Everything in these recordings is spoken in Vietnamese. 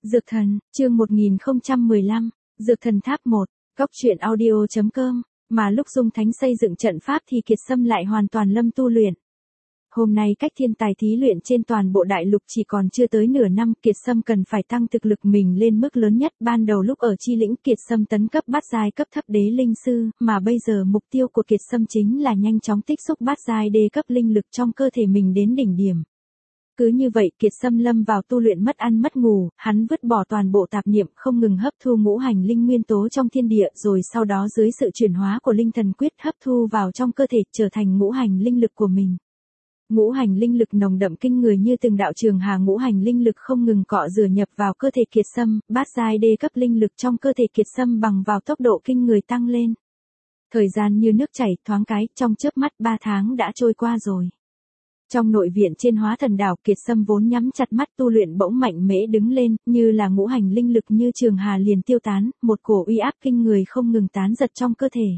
Dược thần, chương 1015, Dược thần tháp 1, góc truyện audio.com, mà lúc Dung Thánh xây dựng trận pháp thì Kiệt Sâm lại hoàn toàn lâm tu luyện. Hôm nay cách thiên tài thí luyện trên toàn bộ đại lục chỉ còn chưa tới nửa năm, Kiệt Sâm cần phải tăng thực lực mình lên mức lớn nhất. Ban đầu lúc ở Chi Lĩnh, Kiệt Sâm tấn cấp bát giai cấp thấp đế linh sư, mà bây giờ mục tiêu của Kiệt Sâm chính là nhanh chóng tích xúc bát giai đế cấp linh lực trong cơ thể mình đến đỉnh điểm. Cứ như vậy Kiệt Sâm lâm vào tu luyện mất ăn mất ngủ, hắn vứt bỏ toàn bộ tạp niệm, không ngừng hấp thu ngũ hành linh nguyên tố trong thiên địa, rồi sau đó dưới sự chuyển hóa của linh thần quyết hấp thu vào trong cơ thể, trở thành ngũ hành linh lực của mình. Ngũ hành linh lực nồng đậm kinh người như từng đạo trường hà ngũ hành linh lực không ngừng cọ rửa nhập vào cơ thể Kiệt Sâm, bát giai đế cấp linh lực trong cơ thể Kiệt Sâm bằng vào tốc độ kinh người tăng lên. Thời gian như nước chảy, thoáng cái, trong chớp mắt 3 tháng đã trôi qua rồi. Trong nội viện trên Hóa Thần Đảo, Kiệt Sâm vốn nhắm chặt mắt tu luyện bỗng mạnh mẽ đứng lên, như là ngũ hành linh lực như trường hà liền tiêu tán, một cổ uy áp kinh người không ngừng tán giật trong cơ thể.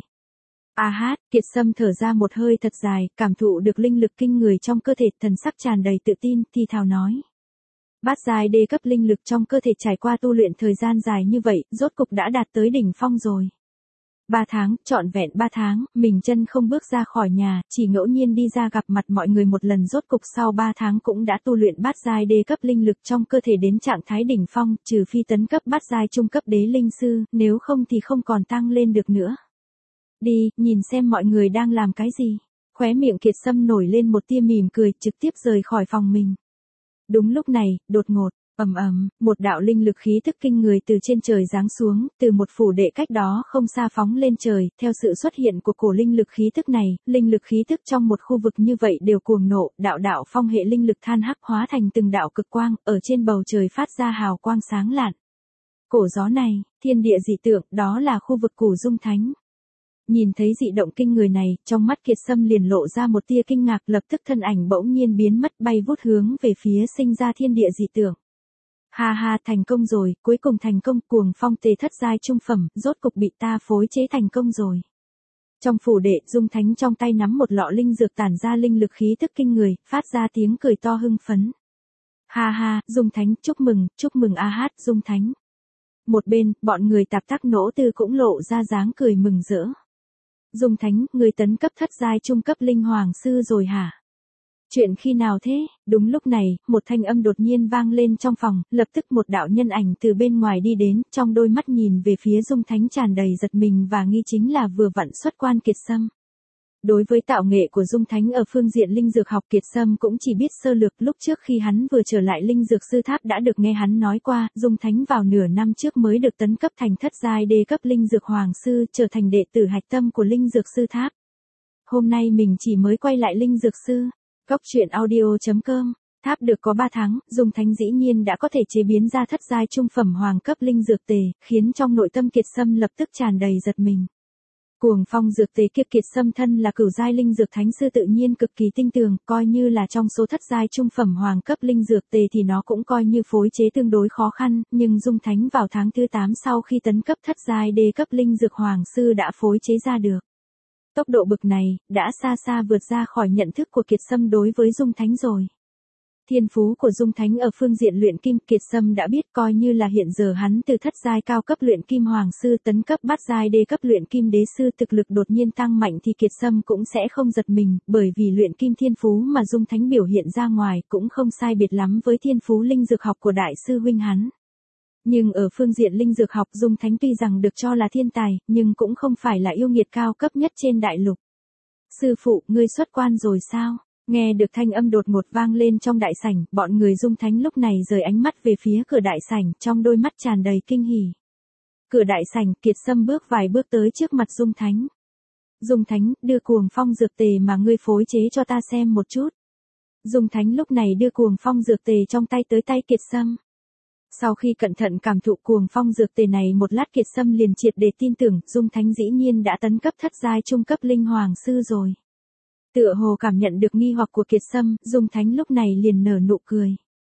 Kiệt Sâm thở ra một hơi thật dài, cảm thụ được linh lực kinh người trong cơ thể, thần sắc tràn đầy tự tin, thì thào nói. Bát giai đế cấp linh lực trong cơ thể trải qua tu luyện thời gian dài như vậy, rốt cục đã đạt tới đỉnh phong rồi. 3 tháng, trọn vẹn 3 tháng, mình chân không bước ra khỏi nhà, chỉ ngẫu nhiên đi ra gặp mặt mọi người một lần, rốt cục sau 3 tháng cũng đã tu luyện bát giai đế cấp linh lực trong cơ thể đến trạng thái đỉnh phong, trừ phi tấn cấp bát giai trung cấp đế linh sư, nếu không thì không còn tăng lên được nữa. Đi, nhìn xem mọi người đang làm cái gì. Khóe miệng Kiệt Sâm nổi lên một tia mỉm cười, trực tiếp rời khỏi phòng mình. Đúng lúc này, đột ngột, một đạo linh lực khí tức kinh người từ trên trời giáng xuống, từ một phủ đệ cách đó không xa phóng lên trời. Theo sự xuất hiện của cổ linh lực khí tức này, linh lực khí tức trong một khu vực như vậy đều cuồng nộ, đạo đạo phong hệ linh lực than hắc hóa thành từng đạo cực quang, ở trên bầu trời phát ra hào quang sáng lạn. Cổ gió này, thiên địa dị tượng, đó là khu vực của Dung Thánh. Nhìn thấy dị động kinh người này, trong mắt Kiệt Sâm liền lộ ra một tia kinh ngạc, lập tức thân ảnh bỗng nhiên biến mất, bay vút hướng về phía sinh ra thiên địa dị tượng. Thành công rồi, cuối cùng thành công, cuồng phong tề thất giai trung phẩm, rốt cục bị ta phối chế thành công rồi. Trong phủ đệ, Dung Thánh trong tay nắm một lọ linh dược tản ra linh lực khí tức kinh người, phát ra tiếng cười to hưng phấn. Dung Thánh, chúc mừng Dung Thánh. Một bên, bọn người tạp tắc nỗ tư cũng lộ ra dáng cười mừng rỡ. Dung Thánh, người tấn cấp thất giai trung cấp linh hoàng sư rồi hả? Chuyện khi nào thế? Đúng lúc này, một thanh âm đột nhiên vang lên trong phòng, lập tức một đạo nhân ảnh từ bên ngoài đi đến, trong đôi mắt nhìn về phía Dung Thánh tràn đầy giật mình và nghi, chính là vừa vặn xuất quan Kiệt Sâm. Đối với tạo nghệ của Dung Thánh ở phương diện linh dược học, Kiệt Sâm cũng chỉ biết sơ lược. Lúc trước khi hắn vừa trở lại linh dược sư tháp đã được nghe hắn nói qua, Dung Thánh vào nửa năm trước mới được tấn cấp thành thất giai đế cấp linh dược hoàng sư, trở thành đệ tử hạch tâm của linh dược sư tháp. Hôm nay mình chỉ mới quay lại linh dược sư. Góc truyện audio.com, tháp được có 3 tháng, Dung Thánh dĩ nhiên đã có thể chế biến ra thất giai trung phẩm hoàng cấp linh dược tề, khiến trong nội tâm Kiệt Sâm lập tức tràn đầy giật mình. Cuồng phong dược tề kia, Kiệt Sâm thân là cửu giai linh dược thánh sư tự nhiên cực kỳ tinh tường, coi như là trong số thất giai trung phẩm hoàng cấp linh dược tề thì nó cũng coi như phối chế tương đối khó khăn, nhưng Dung Thánh vào tháng thứ 8 sau khi tấn cấp thất giai đế cấp linh dược hoàng sư đã phối chế ra được. Tốc độ bực này, đã xa xa vượt ra khỏi nhận thức của Kiệt Sâm đối với Dung Thánh rồi. Thiên phú của Dung Thánh ở phương diện luyện kim, Kiệt Sâm đã biết, coi như là hiện giờ hắn từ thất giai cao cấp luyện kim hoàng sư tấn cấp bát giai đế cấp luyện kim đế sư, thực lực đột nhiên tăng mạnh thì Kiệt Sâm cũng sẽ không giật mình, bởi vì luyện kim thiên phú mà Dung Thánh biểu hiện ra ngoài cũng không sai biệt lắm với thiên phú linh dược học của đại sư huynh hắn. Nhưng ở phương diện linh dược học, Dung Thánh tuy rằng được cho là thiên tài, nhưng cũng không phải là yêu nghiệt cao cấp nhất trên đại lục. Sư phụ, ngươi xuất quan rồi sao? Nghe được thanh âm đột ngột vang lên trong đại sảnh, bọn người Dung Thánh lúc này rời ánh mắt về phía cửa đại sảnh, trong đôi mắt tràn đầy kinh hỉ. Cửa đại sảnh, Kiệt Sâm bước vài bước tới trước mặt Dung Thánh. Dung Thánh, đưa cuồng phong dược tề mà ngươi phối chế cho ta xem một chút. Dung Thánh lúc này đưa cuồng phong dược tề trong tay tới tay Kiệt Sâm. Sau khi cẩn thận cảm thụ cuồng phong dược tề này một lát, Kiệt Sâm liền triệt để tin tưởng, Dung Thánh dĩ nhiên đã tấn cấp thất giai trung cấp linh hoàng sư rồi. Tựa hồ cảm nhận được nghi hoặc của Kiệt Sâm, Dung Thánh lúc này liền nở nụ cười.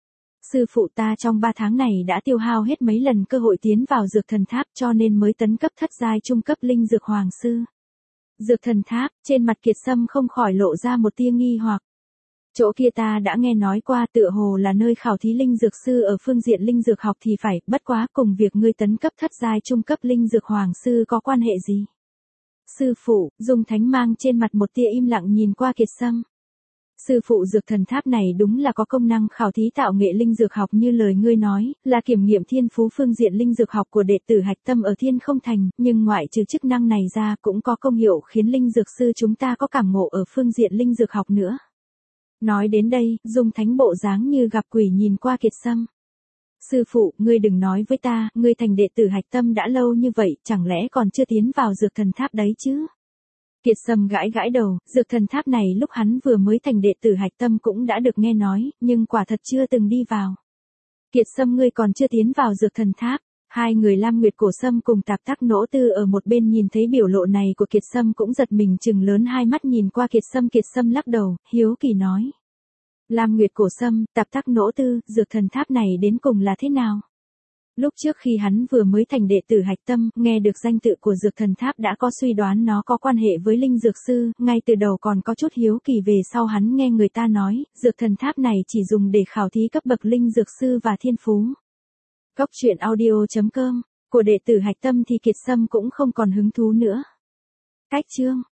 Sư phụ, ta trong 3 tháng này đã tiêu hao hết mấy lần cơ hội tiến vào dược thần tháp, cho nên mới tấn cấp thất giai trung cấp linh dược hoàng sư. Dược thần tháp, trên mặt Kiệt Sâm không khỏi lộ ra một tia nghi hoặc. Chỗ kia ta đã nghe nói qua, tựa hồ là nơi khảo thí linh dược sư ở phương diện linh dược học thì phải, bất quá cùng việc ngươi tấn cấp thất giai trung cấp linh dược hoàng sư có quan hệ gì? Sư phụ, Dung Thánh mang trên mặt một tia im lặng nhìn qua Kiệt Sâm. Sư phụ, dược thần tháp này đúng là có công năng khảo thí tạo nghệ linh dược học như lời ngươi nói, là kiểm nghiệm thiên phú phương diện linh dược học của đệ tử hạch tâm ở Thiên Không Thành, nhưng ngoại trừ chức năng này ra cũng có công hiệu khiến linh dược sư chúng ta có cảm ngộ ở phương diện linh dược học nữa. Nói đến đây, Dung Thánh bộ dáng như gặp quỷ nhìn qua Kiệt Sâm. Sư phụ, ngươi đừng nói với ta, ngươi thành đệ tử hạch tâm đã lâu như vậy, chẳng lẽ còn chưa tiến vào dược thần tháp đấy chứ? Kiệt Sâm gãi gãi đầu, dược thần tháp này lúc hắn vừa mới thành đệ tử hạch tâm cũng đã được nghe nói, nhưng quả thật chưa từng đi vào. Kiệt Sâm, ngươi còn chưa tiến vào dược thần tháp. Hai người Lam Nguyệt Cổ Sâm cùng Tạp Tắc Nỗ Tư ở một bên nhìn thấy biểu lộ này của Kiệt Sâm cũng giật mình trừng lớn hai mắt nhìn qua Kiệt Sâm lắc đầu, hiếu kỳ nói. Lam Nguyệt Cổ Sâm, Tạp Tắc Nỗ Tư, dược thần tháp này đến cùng là thế nào? Lúc trước khi hắn vừa mới thành đệ tử hạch tâm, nghe được danh tự của dược thần tháp đã có suy đoán nó có quan hệ với linh dược sư, ngay từ đầu còn có chút hiếu kỳ, về sau hắn nghe người ta nói, dược thần tháp này chỉ dùng để khảo thí cấp bậc linh dược sư và thiên phú. Góc truyện audio.com, của đệ tử hạch tâm thì Kiệt Sâm cũng không còn hứng thú nữa. Cách chương